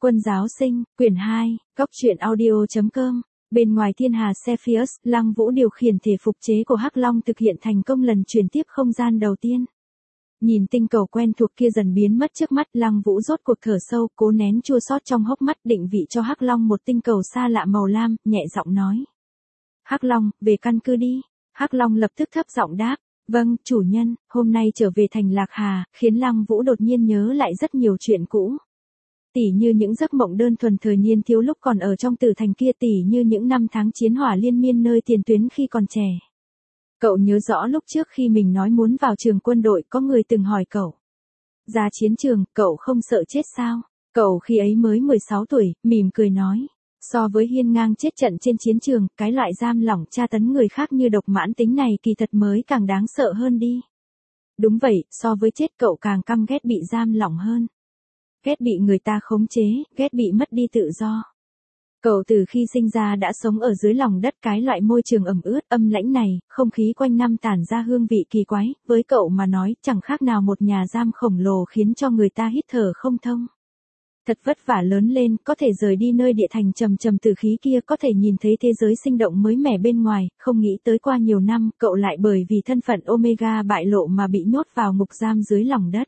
Quân giáo sinh, quyển 2, Góc truyện audio.com. Bên ngoài thiên hà Cepheus, Lăng Vũ điều khiển thể phục chế của Hắc Long thực hiện thành công lần chuyển tiếp không gian đầu tiên. Nhìn tinh cầu quen thuộc kia dần biến mất trước mắt, Lăng Vũ rốt cuộc thở sâu, cố nén chua xót trong hốc mắt, định vị cho Hắc Long một tinh cầu xa lạ màu lam, nhẹ giọng nói: "Hắc Long, về căn cứ đi." Hắc Long lập tức thấp giọng đáp: "Vâng, chủ nhân." Hôm nay trở về thành Lạc Hà, khiến Lăng Vũ đột nhiên nhớ lại rất nhiều chuyện cũ. Tỉ như những giấc mộng đơn thuần thời niên thiếu lúc còn ở trong tử thành kia, tỉ như những năm tháng chiến hỏa liên miên nơi tiền tuyến khi còn trẻ. Cậu nhớ rõ lúc trước khi mình nói muốn vào trường quân đội, có người từng hỏi cậu: "Ra chiến trường, cậu không sợ chết sao?" Cậu khi ấy mới 16 tuổi, mỉm cười nói: "So với hiên ngang chết trận trên chiến trường, cái loại giam lỏng tra tấn người khác như độc mãn tính này kỳ thật mới càng đáng sợ hơn đi." Đúng vậy, so với chết cậu càng căm ghét bị giam lỏng hơn. Ghét bị người ta khống chế, ghét bị mất đi tự do. Cậu từ khi sinh ra đã sống ở dưới lòng đất, cái loại môi trường ẩm ướt, âm lãnh này, không khí quanh năm tản ra hương vị kỳ quái, với cậu mà nói chẳng khác nào một nhà giam khổng lồ khiến cho người ta hít thở không thông. Thật vất vả lớn lên, có thể rời đi nơi địa thành trầm trầm tử khí kia, có thể nhìn thấy thế giới sinh động mới mẻ bên ngoài, không nghĩ tới qua nhiều năm, cậu lại bởi vì thân phận Omega bại lộ mà bị nhốt vào ngục giam dưới lòng đất.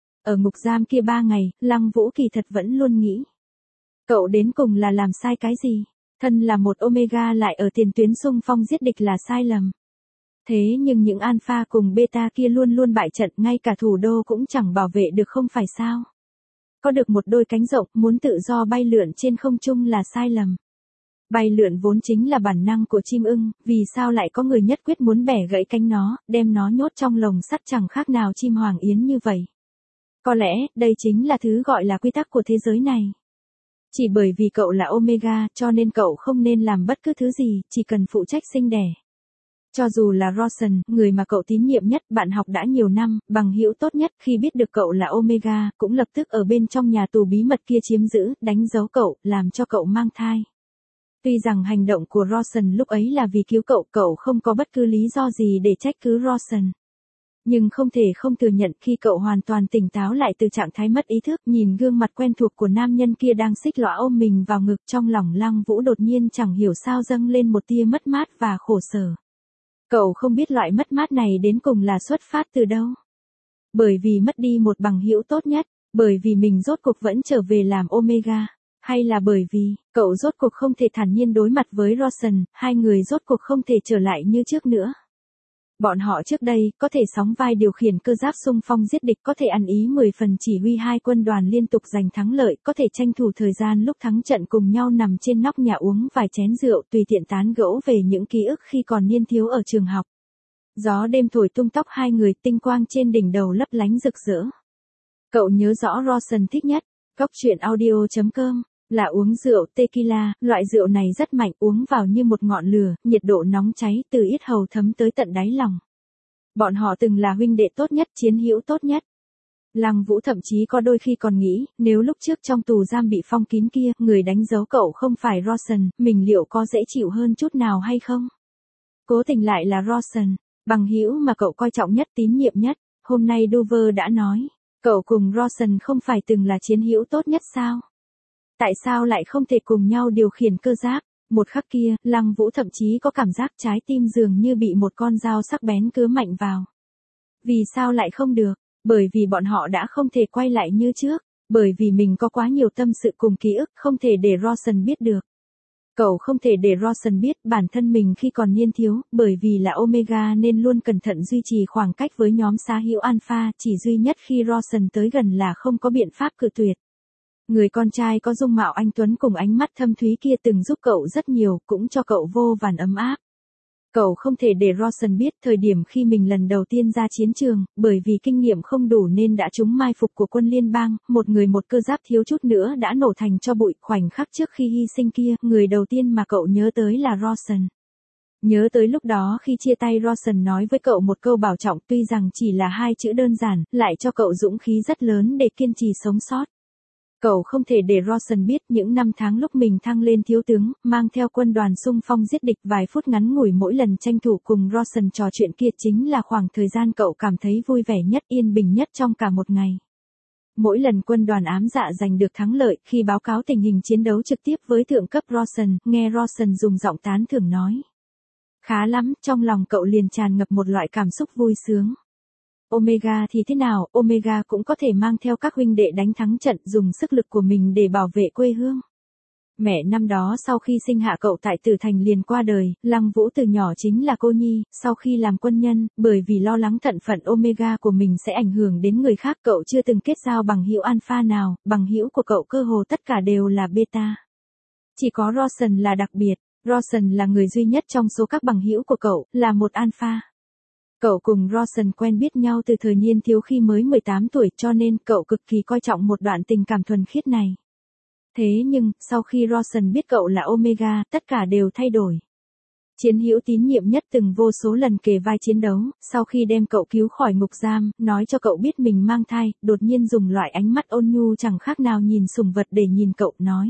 Ở ngục giam kia 3 ngày, Lăng Vũ kỳ thật vẫn luôn nghĩ: cậu đến cùng là làm sai cái gì? Thân là một Omega lại ở tiền tuyến xung phong giết địch là sai lầm. Thế nhưng những Alpha cùng Beta kia luôn luôn bại trận, ngay cả thủ đô cũng chẳng bảo vệ được không phải sao? Có được một đôi cánh rộng, muốn tự do bay lượn trên không trung là sai lầm. Bay lượn vốn chính là bản năng của chim ưng, vì sao lại có người nhất quyết muốn bẻ gãy cánh nó, đem nó nhốt trong lồng sắt chẳng khác nào chim hoàng yến như vậy? Có lẽ, đây chính là thứ gọi là quy tắc của thế giới này. Chỉ bởi vì cậu là Omega, cho nên cậu không nên làm bất cứ thứ gì, chỉ cần phụ trách sinh đẻ. Cho dù là Rawson, người mà cậu tín nhiệm nhất, bạn học đã nhiều năm, bằng hữu tốt nhất, khi biết được cậu là Omega, cũng lập tức ở bên trong nhà tù bí mật kia chiếm giữ, đánh dấu cậu, làm cho cậu mang thai. Tuy rằng hành động của Rawson lúc ấy là vì cứu cậu, cậu không có bất cứ lý do gì để trách cứ Rawson. Nhưng không thể không thừa nhận, khi cậu hoàn toàn tỉnh táo lại từ trạng thái mất ý thức, nhìn gương mặt quen thuộc của nam nhân kia đang xích lõa ôm mình vào ngực, trong lòng Lăng Vũ đột nhiên chẳng hiểu sao dâng lên một tia mất mát và khổ sở. Cậu không biết loại mất mát này đến cùng là xuất phát từ đâu. Bởi vì mất đi một bằng hữu tốt nhất, bởi vì mình rốt cuộc vẫn trở về làm Omega, hay là bởi vì cậu rốt cuộc không thể thản nhiên đối mặt với Rawson, hai người rốt cuộc không thể trở lại như trước nữa. Bọn họ trước đây, có thể sóng vai điều khiển cơ giáp xung phong giết địch, có thể ăn ý 10 phần chỉ huy hai quân đoàn liên tục giành thắng lợi, có thể tranh thủ thời gian lúc thắng trận cùng nhau nằm trên nóc nhà uống vài chén rượu, tùy tiện tán gẫu về những ký ức khi còn niên thiếu ở trường học. Gió đêm thổi tung tóc hai người, tinh quang trên đỉnh đầu lấp lánh rực rỡ. Cậu nhớ rõ Rawson thích nhất, Góc truyện audio.com, là uống rượu tequila, loại rượu này rất mạnh, uống vào như một ngọn lửa, nhiệt độ nóng cháy từ yết hầu thấm tới tận đáy lòng. Bọn họ từng là huynh đệ tốt nhất, chiến hữu tốt nhất. Lăng Vũ thậm chí có đôi khi còn nghĩ, nếu lúc trước trong tù giam bị phong kín kia, người đánh dấu cậu không phải Rawson, mình liệu có dễ chịu hơn chút nào hay không? Cố tình lại là Rawson, bằng hữu mà cậu coi trọng nhất, tín nhiệm nhất. Hôm nay Dover đã nói, cậu cùng Rawson không phải từng là chiến hữu tốt nhất sao? Tại sao lại không thể cùng nhau điều khiển cơ giáp? Một khắc kia, Lăng Vũ thậm chí có cảm giác trái tim dường như bị một con dao sắc bén cứa mạnh vào. Vì sao lại không được? Bởi vì bọn họ đã không thể quay lại như trước. Bởi vì mình có quá nhiều tâm sự cùng ký ức, không thể để Rawson biết được. Cậu không thể để Rawson biết bản thân mình khi còn niên thiếu, bởi vì là Omega nên luôn cẩn thận duy trì khoảng cách với nhóm xá hữu Alpha, chỉ duy nhất khi Rawson tới gần là không có biện pháp cự tuyệt. Người con trai có dung mạo anh tuấn cùng ánh mắt thâm thúy kia từng giúp cậu rất nhiều, cũng cho cậu vô vàn ấm áp. Cậu không thể để Rawson biết thời điểm khi mình lần đầu tiên ra chiến trường, bởi vì kinh nghiệm không đủ nên đã trúng mai phục của quân liên bang, một người một cơ giáp thiếu chút nữa đã nổ thành tro bụi. Khoảnh khắc trước khi hy sinh kia, người đầu tiên mà cậu nhớ tới là Rawson. Nhớ tới lúc đó khi chia tay, Rawson nói với cậu một câu bảo trọng, tuy rằng chỉ là 2 chữ đơn giản, lại cho cậu dũng khí rất lớn để kiên trì sống sót. Cậu không thể để Rawson biết những năm tháng lúc mình thăng lên thiếu tướng, mang theo quân đoàn xung phong giết địch, vài phút ngắn ngủi mỗi lần tranh thủ cùng Rawson trò chuyện kia chính là khoảng thời gian cậu cảm thấy vui vẻ nhất, yên bình nhất trong cả một ngày. Mỗi lần quân đoàn ám dạ giành được thắng lợi, khi báo cáo tình hình chiến đấu trực tiếp với thượng cấp Rawson, nghe Rawson dùng giọng tán thưởng nói. Khá lắm, trong lòng cậu liền tràn ngập một loại cảm xúc vui sướng. Omega thì thế nào, Omega cũng có thể mang theo các huynh đệ đánh thắng trận, dùng sức lực của mình để bảo vệ quê hương. Mẹ năm đó sau khi sinh hạ cậu tại Tử Thành liền qua đời, Lăng Vũ từ nhỏ chính là cô nhi, sau khi làm quân nhân, bởi vì lo lắng thân phận Omega của mình sẽ ảnh hưởng đến người khác, cậu chưa từng kết giao bằng hữu alpha nào, bằng hữu của cậu cơ hồ tất cả đều là beta. Chỉ có Rawson là đặc biệt, Rawson là người duy nhất trong số các bằng hữu của cậu, là một alpha. Cậu cùng Rawson quen biết nhau từ thời niên thiếu khi mới 18 tuổi, cho nên cậu cực kỳ coi trọng một đoạn tình cảm thuần khiết này. Thế nhưng, sau khi Rawson biết cậu là Omega, tất cả đều thay đổi. Chiến hữu tín nhiệm nhất từng vô số lần kề vai chiến đấu, sau khi đem cậu cứu khỏi ngục giam, nói cho cậu biết mình mang thai, đột nhiên dùng loại ánh mắt ôn nhu chẳng khác nào nhìn sủng vật để nhìn cậu, nói.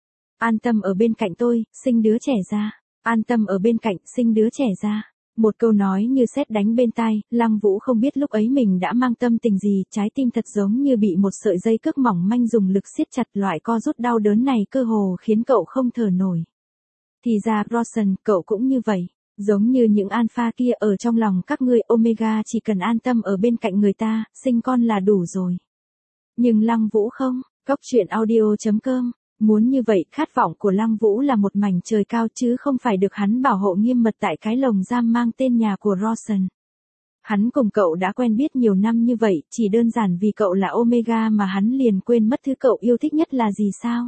An tâm ở bên cạnh tôi, sinh đứa trẻ ra. An tâm ở bên cạnh, sinh đứa trẻ ra. Một câu nói như sét đánh bên tai, Lăng Vũ không biết lúc ấy mình đã mang tâm tình gì, trái tim thật giống như bị một sợi dây cước mỏng manh dùng lực siết chặt, loại co rút đau đớn này cơ hồ khiến cậu không thở nổi. Thì ra Rawson, cậu cũng như vậy, giống như những alpha kia ở trong lòng các ngươi Omega chỉ cần an tâm ở bên cạnh người ta, sinh con là đủ rồi. Nhưng Lăng Vũ không, Góc truyện audio.com. Muốn như vậy, khát vọng của Lăng Vũ là một mảnh trời cao chứ không phải được hắn bảo hộ nghiêm mật tại cái lồng giam mang tên nhà của Rawson. Hắn cùng cậu đã quen biết nhiều năm như vậy, chỉ đơn giản vì cậu là Omega mà hắn liền quên mất thứ cậu yêu thích nhất là gì sao?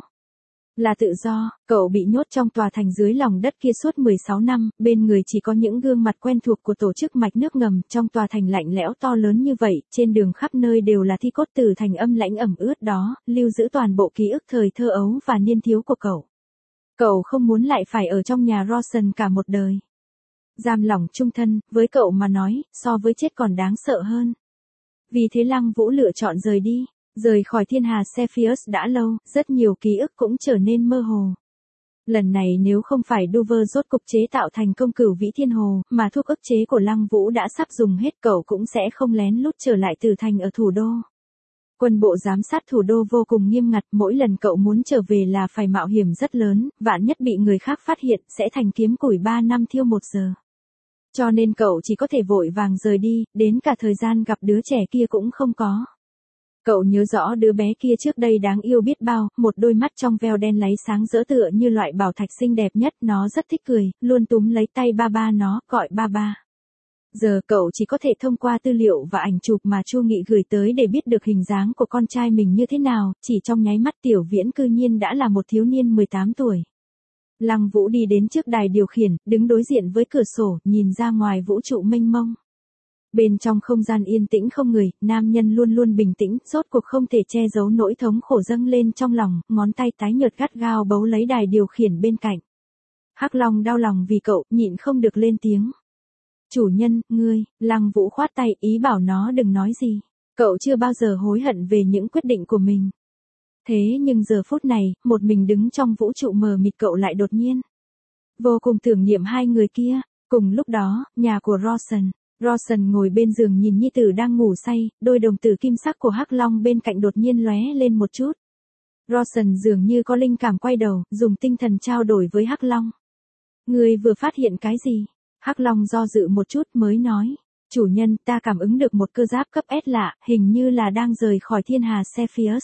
Là tự do. Cậu bị nhốt trong tòa thành dưới lòng đất kia suốt 16 năm, bên người chỉ có những gương mặt quen thuộc của tổ chức mạch nước ngầm, trong tòa thành lạnh lẽo to lớn như vậy, trên đường khắp nơi đều là thi cốt từ thành âm lãnh ẩm ướt đó, lưu giữ toàn bộ ký ức thời thơ ấu và niên thiếu của cậu. Cậu không muốn lại phải ở trong nhà Rawson cả một đời. Giam lỏng chung thân, với cậu mà nói, so với chết còn đáng sợ hơn. Vì thế Lăng Vũ lựa chọn rời đi. Rời khỏi thiên hà Cepheus đã lâu, rất nhiều ký ức cũng trở nên mơ hồ. Lần này nếu không phải Dover rốt cục chế tạo thành công cửu vĩ thiên hồ, mà thuốc ức chế của Lăng Vũ đã sắp dùng hết, cậu cũng sẽ không lén lút trở lại Tử Thành ở thủ đô. Quân bộ giám sát thủ đô vô cùng nghiêm ngặt, mỗi lần cậu muốn trở về là phải mạo hiểm rất lớn, vạn nhất bị người khác phát hiện, sẽ thành kiếm củi 3 năm thiêu 1 giờ. Cho nên cậu chỉ có thể vội vàng rời đi, đến cả thời gian gặp đứa trẻ kia cũng không có. Cậu nhớ rõ đứa bé kia trước đây đáng yêu biết bao, một đôi mắt trong veo đen láy sáng rỡ tựa như loại bảo thạch xinh đẹp nhất, nó rất thích cười, luôn túm lấy tay ba ba nó, gọi ba ba. Giờ cậu chỉ có thể thông qua tư liệu và ảnh chụp mà Chu Nghị gửi tới để biết được hình dáng của con trai mình như thế nào, chỉ trong nháy mắt Tiểu Viễn cư nhiên đã là một thiếu niên 18 tuổi. Lăng Vũ đi đến trước đài điều khiển, đứng đối diện với cửa sổ, nhìn ra ngoài vũ trụ mênh mông. Bên trong không gian yên tĩnh không người, nam nhân luôn luôn bình tĩnh, rốt cuộc không thể che giấu nỗi thống khổ dâng lên trong lòng, ngón tay tái nhợt gắt gao bấu lấy đài điều khiển bên cạnh. Hắc Long đau lòng vì cậu, nhịn không được lên tiếng. Chủ nhân, ngươi, Lăng Vũ khoát tay, ý bảo nó đừng nói gì. Cậu chưa bao giờ hối hận về những quyết định của mình. Thế nhưng giờ phút này, một mình đứng trong vũ trụ mờ mịt, cậu lại đột nhiên vô cùng tưởng niệm hai người kia. Cùng lúc đó, nhà của Rawson. Rawson ngồi bên giường nhìn nhi tử đang ngủ say, đôi đồng tử kim sắc của Hắc Long bên cạnh đột nhiên lóe lên một chút. Rawson dường như có linh cảm quay đầu, dùng tinh thần trao đổi với Hắc Long. Ngươi vừa phát hiện cái gì? Hắc Long do dự một chút mới nói. Chủ nhân, ta cảm ứng được một cơ giáp cấp S lạ, hình như là đang rời khỏi thiên hà Cepheus.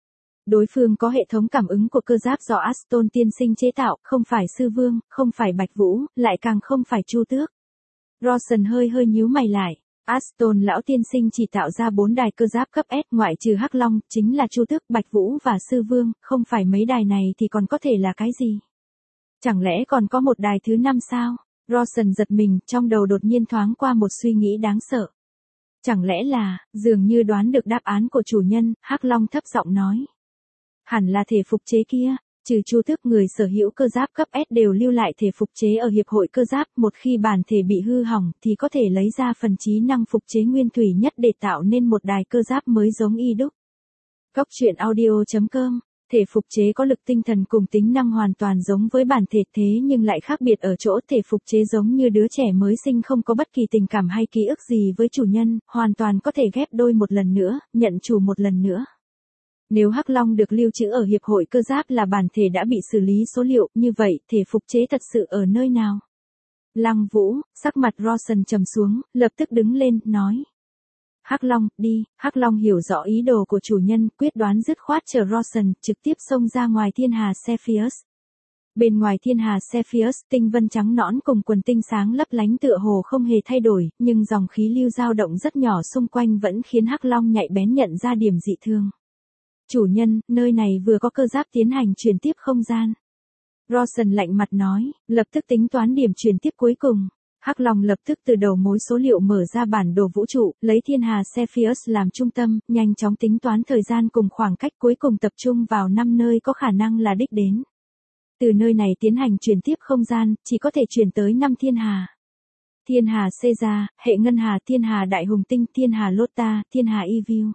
Đối phương có hệ thống cảm ứng của cơ giáp do Aston tiên sinh chế tạo, không phải Sư Vương, không phải Bạch Vũ, lại càng không phải Chu Tước. Rawson hơi nhíu mày lại. Aston lão tiên sinh chỉ tạo ra 4 đài cơ giáp cấp S, ngoại trừ Hắc Long, chính là Chu Tước, Bạch Vũ và Sư Vương, không phải mấy đài này thì còn có thể là cái gì? Chẳng lẽ còn có một đài thứ 5 sao? Rawson giật mình, trong đầu đột nhiên thoáng qua một suy nghĩ đáng sợ. Chẳng lẽ là, dường như đoán được đáp án của chủ nhân, Hắc Long thấp giọng nói. Hẳn là thể phục chế kia. Trừ Chu Tước, người sở hữu cơ giáp cấp S đều lưu lại thể phục chế ở hiệp hội cơ giáp, một khi bản thể bị hư hỏng thì có thể lấy ra phần trí năng phục chế nguyên thủy nhất để tạo nên một đài cơ giáp mới giống y đúc. Góc truyện audio.com. Thể phục chế có lực tinh thần cùng tính năng hoàn toàn giống với bản thể, thế nhưng lại khác biệt ở chỗ thể phục chế giống như đứa trẻ mới sinh, không có bất kỳ tình cảm hay ký ức gì với chủ nhân, hoàn toàn có thể ghép đôi một lần nữa, nhận chủ một lần nữa. Nếu Hắc Long được lưu trữ ở Hiệp hội Cơ giáp là bản thể đã bị xử lý số liệu, như vậy thể phục chế thật sự ở nơi nào? Lăng Vũ, sắc mặt Rawson trầm xuống, lập tức đứng lên, nói. Hắc Long, đi. Hắc Long hiểu rõ ý đồ của chủ nhân, quyết đoán dứt khoát chờ Rawson, trực tiếp xông ra ngoài thiên hà Cepheus. Bên ngoài thiên hà Cepheus, tinh vân trắng nõn cùng quần tinh sáng lấp lánh tựa hồ không hề thay đổi, nhưng dòng khí lưu dao động rất nhỏ xung quanh vẫn khiến Hắc Long nhạy bén nhận ra điểm dị thường. Chủ nhân, nơi này vừa có cơ giáp tiến hành truyền tiếp không gian. Rawson lạnh mặt nói, lập tức tính toán điểm truyền tiếp cuối cùng. Hắc Long lập tức từ đầu mối số liệu mở ra bản đồ vũ trụ, lấy thiên hà Cepheus làm trung tâm, nhanh chóng tính toán thời gian cùng khoảng cách cuối cùng tập trung vào 5 nơi có khả năng là đích đến. Từ nơi này tiến hành truyền tiếp không gian, chỉ có thể truyền tới 5 thiên hà. Thiên hà Caesar, hệ ngân hà, thiên hà Đại Hùng Tinh, thiên hà Lotta, thiên hà Evil.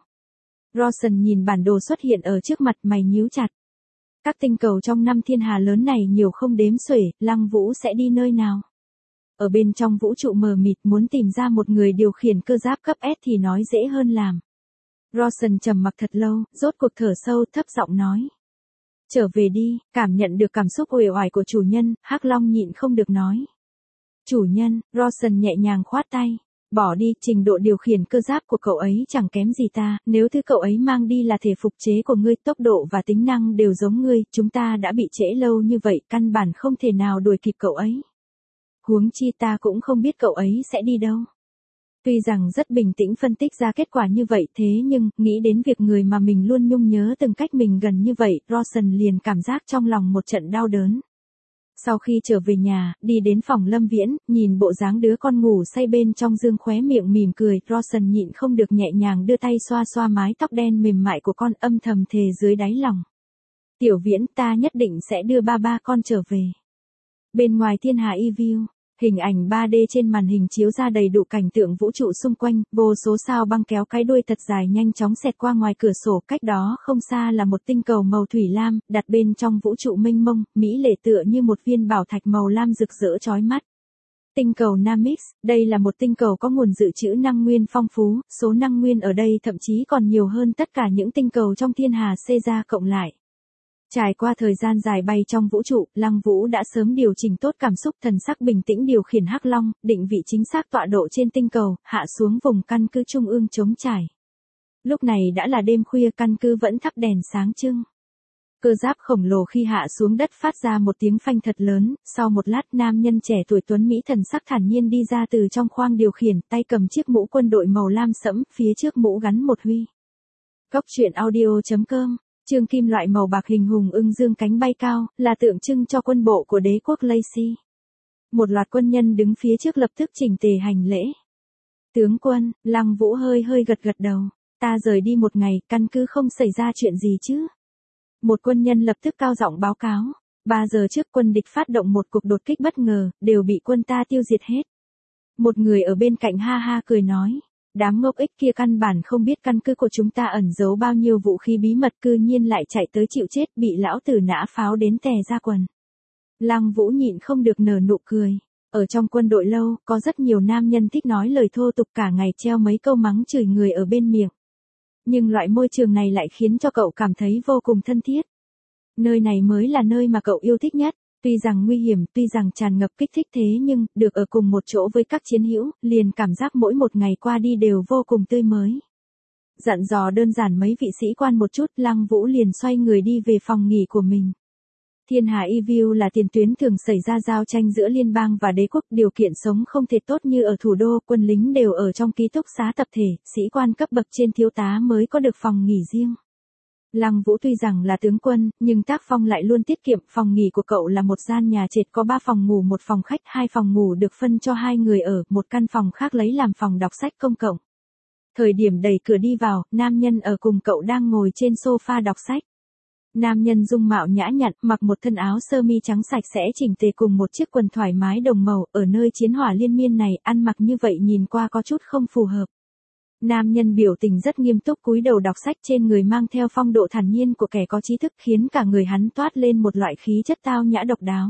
Rawson nhìn bản đồ xuất hiện ở trước mặt, mày nhíu chặt. Các tinh cầu trong 5 thiên hà lớn này nhiều không đếm xuể, Lăng Vũ sẽ đi nơi nào? Ở bên trong vũ trụ mờ mịt muốn tìm ra một người điều khiển cơ giáp cấp S thì nói dễ hơn làm. Rawson trầm mặc thật lâu, rốt cuộc thở sâu, thấp giọng nói. Trở về đi, cảm nhận được cảm xúc uể oải của chủ nhân, Hắc Long nhịn không được nói. Chủ nhân, Rawson nhẹ nhàng khoát tay. Bỏ đi, trình độ điều khiển cơ giáp của cậu ấy chẳng kém gì ta, nếu thứ cậu ấy mang đi là thể phục chế của ngươi, tốc độ và tính năng đều giống ngươi, chúng ta đã bị trễ lâu như vậy, căn bản không thể nào đuổi kịp cậu ấy. Huống chi ta cũng không biết cậu ấy sẽ đi đâu. Tuy rằng rất bình tĩnh phân tích ra kết quả như vậy thế nhưng, nghĩ đến việc người mà mình luôn nhung nhớ từng cách mình gần như vậy, Rawson liền cảm giác trong lòng một trận đau đớn. Sau khi trở về nhà, đi đến phòng Lâm Viễn, nhìn bộ dáng đứa con ngủ say bên trong giường khóe miệng mỉm cười, Rawson nhịn không được nhẹ nhàng đưa tay xoa xoa mái tóc đen mềm mại của con, âm thầm thề dưới đáy lòng. Tiểu Viễn, ta nhất định sẽ đưa ba con trở về. Bên ngoài thiên hà Evil, hình ảnh 3D trên màn hình chiếu ra đầy đủ cảnh tượng vũ trụ xung quanh, vô số sao băng kéo cái đuôi thật dài nhanh chóng xẹt qua ngoài cửa sổ, cách đó không xa là một tinh cầu màu thủy lam, đặt bên trong vũ trụ mênh mông, mỹ lệ tựa như một viên bảo thạch màu lam rực rỡ chói mắt. Tinh cầu Namix, đây là một tinh cầu có nguồn dự trữ năng nguyên phong phú, số năng nguyên ở đây thậm chí còn nhiều hơn tất cả những tinh cầu trong thiên hà Caesar cộng lại. Trải qua thời gian dài bay trong vũ trụ, Lăng Vũ đã sớm điều chỉnh tốt cảm xúc, thần sắc bình tĩnh điều khiển Hắc Long, định vị chính xác tọa độ trên tinh cầu, hạ xuống vùng căn cứ trung ương trống trải. Lúc này đã là đêm khuya, căn cứ vẫn thắp đèn sáng trưng. Cơ giáp khổng lồ khi hạ xuống đất phát ra một tiếng phanh thật lớn, sau một lát nam nhân trẻ tuổi tuấn Mỹ thần sắc thản nhiên đi ra từ trong khoang điều khiển, tay cầm chiếc mũ quân đội màu lam sẫm, phía trước mũ gắn một huy. Góc truyện audio.com, chương kim loại màu bạc hình hùng ưng dương cánh bay cao, là tượng trưng cho quân bộ của đế quốc Lacey. Một loạt quân nhân đứng phía trước lập tức chỉnh tề hành lễ. Tướng quân, Lăng Vũ hơi gật đầu. Ta rời đi một ngày, căn cứ không xảy ra chuyện gì chứ? Một quân nhân lập tức cao giọng báo cáo. 3 giờ trước quân địch phát động một cuộc đột kích bất ngờ, đều bị quân ta tiêu diệt hết. Một người ở bên cạnh ha ha cười nói. Đám ngốc ích kia căn bản không biết căn cứ của chúng ta ẩn giấu bao nhiêu vũ khí bí mật, cư nhiên lại chạy tới chịu chết, bị lão tử nã pháo đến tè ra quần. Lăng Vũ nhịn không được nở nụ cười. Ở trong quân đội lâu, có rất nhiều nam nhân thích nói lời thô tục, cả ngày treo mấy câu mắng chửi người ở bên miệng. Nhưng loại môi trường này lại khiến cho cậu cảm thấy vô cùng thân thiết. Nơi này mới là nơi mà cậu yêu thích nhất. Tuy rằng nguy hiểm, tuy rằng tràn ngập kích thích thế nhưng, được ở cùng một chỗ với các chiến hữu, liền cảm giác mỗi một ngày qua đi đều vô cùng tươi mới. Dặn dò đơn giản mấy vị sĩ quan một chút, Lăng Vũ liền xoay người đi về phòng nghỉ của mình. Thiên hà Evil là tiền tuyến thường xảy ra giao tranh giữa liên bang và đế quốc, điều kiện sống không thể tốt như ở thủ đô, quân lính đều ở trong ký túc xá tập thể, sĩ quan cấp bậc trên thiếu tá mới có được phòng nghỉ riêng. Lăng Vũ tuy rằng là tướng quân, nhưng tác phong lại luôn tiết kiệm, phòng nghỉ của cậu là một gian nhà trệt có 3 phòng ngủ, 1 phòng khách, 2 phòng ngủ được phân cho 2 người ở, một căn phòng khác lấy làm phòng đọc sách công cộng. Thời điểm đẩy cửa đi vào, nam nhân ở cùng cậu đang ngồi trên sofa đọc sách. Nam nhân dung mạo nhã nhặn, mặc một thân áo sơ mi trắng sạch sẽ chỉnh tề cùng một chiếc quần thoải mái đồng màu, ở nơi chiến hỏa liên miên này, ăn mặc như vậy nhìn qua có chút không phù hợp. Nam nhân biểu tình rất nghiêm túc cúi đầu đọc sách, trên người mang theo phong độ thản nhiên của kẻ có trí thức, khiến cả người hắn toát lên một loại khí chất tao nhã độc đáo.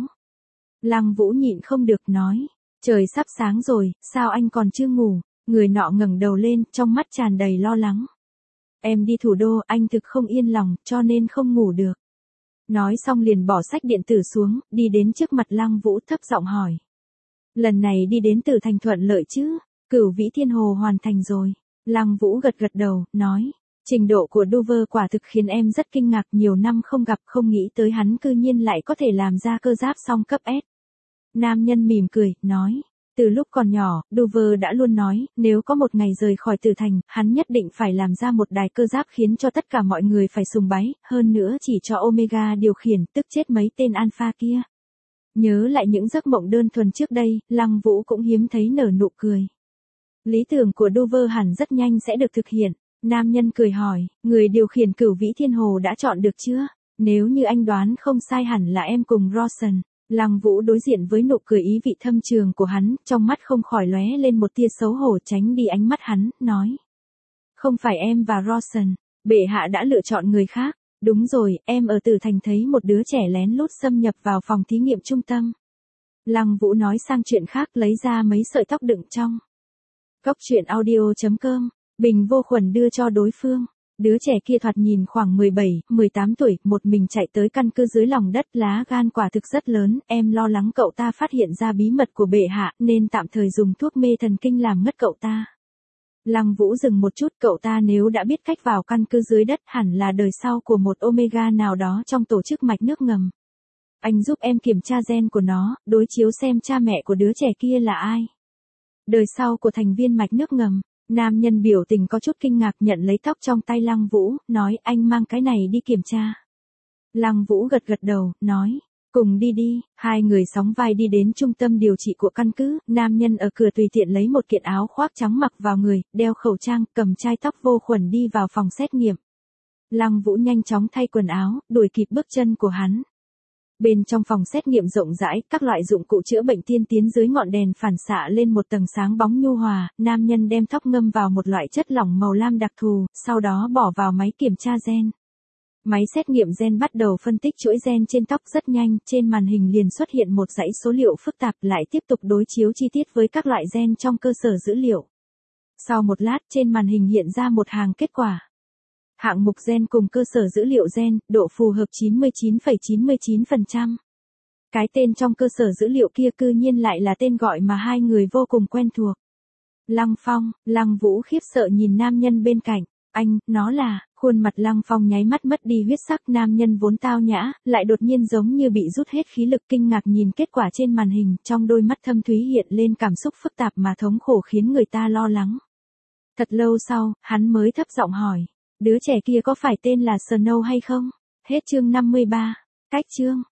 Lăng Vũ nhịn không được nói, trời sắp sáng rồi, sao anh còn chưa ngủ? Người nọ ngẩng đầu lên, trong mắt tràn đầy lo lắng. Em đi thủ đô, anh thực không yên lòng, cho nên không ngủ được. Nói xong liền bỏ sách điện tử xuống, đi đến trước mặt Lăng Vũ thấp giọng hỏi. Lần này đi đến từ thành thuận lợi chứ, Cửu Vĩ Thiên Hồ hoàn thành rồi. Lăng Vũ gật gật đầu, nói. Trình độ của Dover quả thực khiến em rất kinh ngạc, nhiều năm không gặp, không nghĩ tới hắn cư nhiên lại có thể làm ra cơ giáp song cấp S. Nam nhân mỉm cười, nói. Từ lúc còn nhỏ, Dover đã luôn nói, nếu có một ngày rời khỏi Tử Thành, hắn nhất định phải làm ra một đài cơ giáp khiến cho tất cả mọi người phải sùng bái, hơn nữa chỉ cho Omega điều khiển, tức chết mấy tên alpha kia. Nhớ lại những giấc mộng đơn thuần trước đây, Lăng Vũ cũng hiếm thấy nở nụ cười. Lý tưởng của Dover hẳn rất nhanh sẽ được thực hiện. Nam nhân cười hỏi, người điều khiển Cửu Vĩ Thiên Hồ đã chọn được chưa? Nếu như anh đoán không sai hẳn là em cùng Rawson. Lăng Vũ đối diện với nụ cười ý vị thâm trường của hắn, trong mắt không khỏi lóe lên một tia xấu hổ, tránh đi ánh mắt hắn, nói. Không phải em và Rawson, bệ hạ đã lựa chọn người khác. Đúng rồi, em ở Tử Thành thấy một đứa trẻ lén lút xâm nhập vào phòng thí nghiệm trung tâm. Lăng Vũ nói sang chuyện khác, lấy ra mấy sợi tóc đựng trong cốc truyện audio.com, bình vô khuẩn đưa cho đối phương. Đứa trẻ kia thoạt nhìn khoảng 17, 18 tuổi, một mình chạy tới căn cứ dưới lòng đất, lá gan quả thực rất lớn, em lo lắng cậu ta phát hiện ra bí mật của bệ hạ, nên tạm thời dùng thuốc mê thần kinh làm ngất cậu ta. Lăng Vũ dừng một chút, cậu ta nếu đã biết cách vào căn cứ dưới đất hẳn là đời sau của một Omega nào đó trong tổ chức mạch nước ngầm. Anh giúp em kiểm tra gen của nó, đối chiếu xem cha mẹ của đứa trẻ kia là ai. Đời sau của thành viên mạch nước ngầm. Nam nhân biểu tình có chút kinh ngạc, nhận lấy tóc trong tay Lăng Vũ, nói anh mang cái này đi kiểm tra. Lăng Vũ gật gật đầu, nói, cùng đi đi. Hai người sóng vai đi đến trung tâm điều trị của căn cứ, nam nhân ở cửa tùy tiện lấy một kiện áo khoác trắng mặc vào người, đeo khẩu trang, cầm chai tóc vô khuẩn đi vào phòng xét nghiệm. Lăng Vũ nhanh chóng thay quần áo, đuổi kịp bước chân của hắn. Bên trong phòng xét nghiệm rộng rãi, các loại dụng cụ chữa bệnh tiên tiến dưới ngọn đèn phản xạ lên một tầng sáng bóng nhu hòa, nam nhân đem tóc ngâm vào một loại chất lỏng màu lam đặc thù, sau đó bỏ vào máy kiểm tra gen. Máy xét nghiệm gen bắt đầu phân tích chuỗi gen trên tóc rất nhanh, trên màn hình liền xuất hiện một dãy số liệu phức tạp, lại tiếp tục đối chiếu chi tiết với các loại gen trong cơ sở dữ liệu. Sau một lát, trên màn hình hiện ra một hàng kết quả. Hạng mục gen cùng cơ sở dữ liệu gen, độ phù hợp 99,99%. Cái tên trong cơ sở dữ liệu kia cư nhiên lại là tên gọi mà hai người vô cùng quen thuộc. Lăng Phong. Lăng Vũ khiếp sợ nhìn nam nhân bên cạnh. Anh, nó là, khuôn mặt Lăng Phong nháy mắt mất đi huyết sắc, nam nhân vốn tao nhã, lại đột nhiên giống như bị rút hết khí lực, kinh ngạc nhìn kết quả trên màn hình, trong đôi mắt thâm thúy hiện lên cảm xúc phức tạp mà thống khổ khiến người ta lo lắng. Thật lâu sau, hắn mới thấp giọng hỏi. Đứa trẻ kia có phải tên là Snow hay không? Hết chương 53. Cách chương.